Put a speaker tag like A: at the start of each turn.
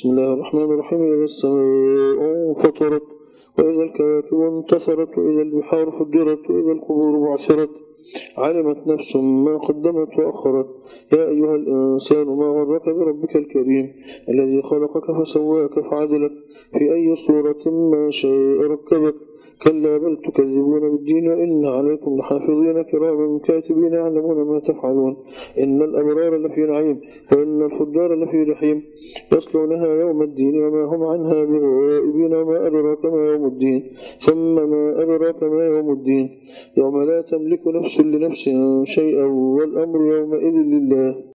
A: بسم الله الرحمن الرحيم. إذا السماء انفطرت وإذا الكواكب انتثرت وإذا البحار فجرت وإذا القبور بعثرت علمت نفس ما قدمت وأخرت. يا أيها الإنسان ما غرك بربك الكريم الذي خلقك فسواك فعدلك في أي صورة ما شاء ركبك. كلا بل تكذبون بالدين وإن عليكم لحافظين كراما كاتبين يعلمون ما تفعلون. إن الأبرار لفي نعيم وإن الفجار لفي جحيم يصلونها يوم الدين وما هم عنها بغائبين. وما أدراك ما يوم الدين ثم ما أدراك ما يوم الدين يوم لا تملك نفس لنفس شيئا والأمر يومئذ لله.